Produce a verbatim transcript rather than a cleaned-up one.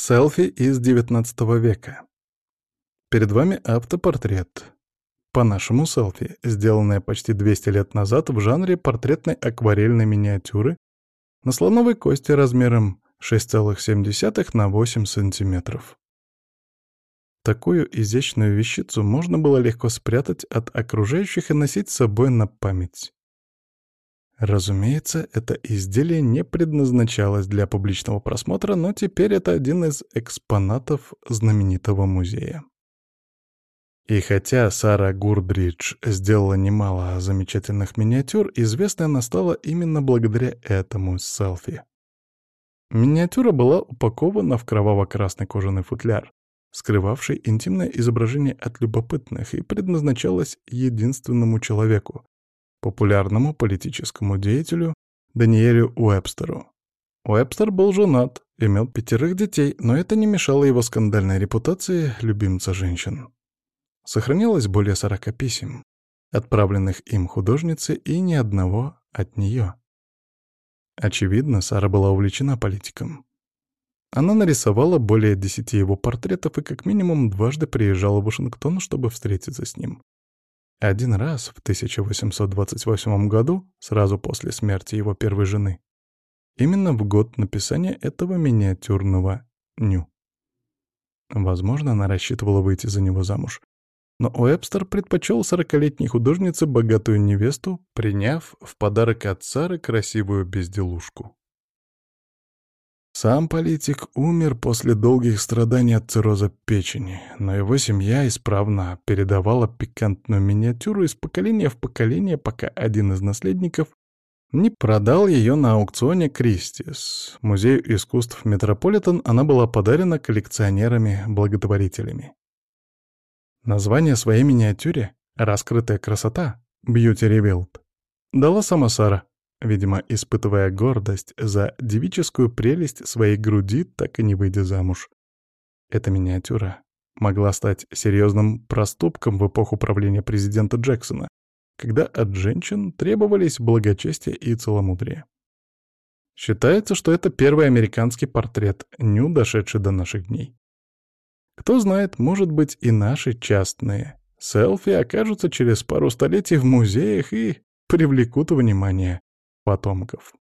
Селфи из девятнадцатого века. Перед вами автопортрет. По-нашему селфи, сделанное почти двести лет назад в жанре портретной акварельной миниатюры на слоновой кости размером шесть целых семь десятых на восемь сантиметров. Такую изящную вещицу можно было легко спрятать от окружающих и носить с собой на память. Разумеется, это изделие не предназначалось для публичного просмотра, но теперь это один из экспонатов знаменитого музея. И хотя Сара Гурдридж сделала немало замечательных миниатюр, известной она стала именно благодаря этому селфи. Миниатюра была упакована в кроваво-красный кожаный футляр, скрывавший интимное изображение от любопытных, и предназначалась единственному человеку, популярному политическому деятелю Даниэлю Уэбстеру. Уэбстер был женат, имел пятерых детей, но это не мешало его скандальной репутации любимца женщин. Сохранилось более сорока писем, отправленных им художнице, и ни одного от нее. Очевидно, Сара была увлечена политиком. Она нарисовала более десяти его портретов и как минимум дважды приезжала в Вашингтон, чтобы встретиться с ним. Один раз в тысяча восемьсот двадцать восьмом году, сразу после смерти его первой жены. Именно в год написания этого миниатюрного «Ню». Возможно, она рассчитывала выйти за него замуж. Но Уэбстер предпочел сорокалетней художнице богатую невесту, приняв в подарок от Сары красивую безделушку. Сам политик умер после долгих страданий от цирроза печени, но его семья исправно передавала пикантную миниатюру из поколения в поколение, пока один из наследников не продал ее на аукционе Кристис. Музею искусств Метрополитен она была подарена коллекционерами-благотворителями. Название своей миниатюре «Раскрытая красота» (Beauty Revealed) дала сама Сара, видимо, испытывая гордость за девическую прелесть своей груди, так и не выйдя замуж. Эта миниатюра могла стать серьезным проступком в эпоху правления президента Джексона, когда от женщин требовались благочестие и целомудрие. Считается, что это первый американский портрет Ню, дошедший до наших дней. Кто знает, может быть, и наши частные селфи окажутся через пару столетий в музеях и привлекут внимание потомков.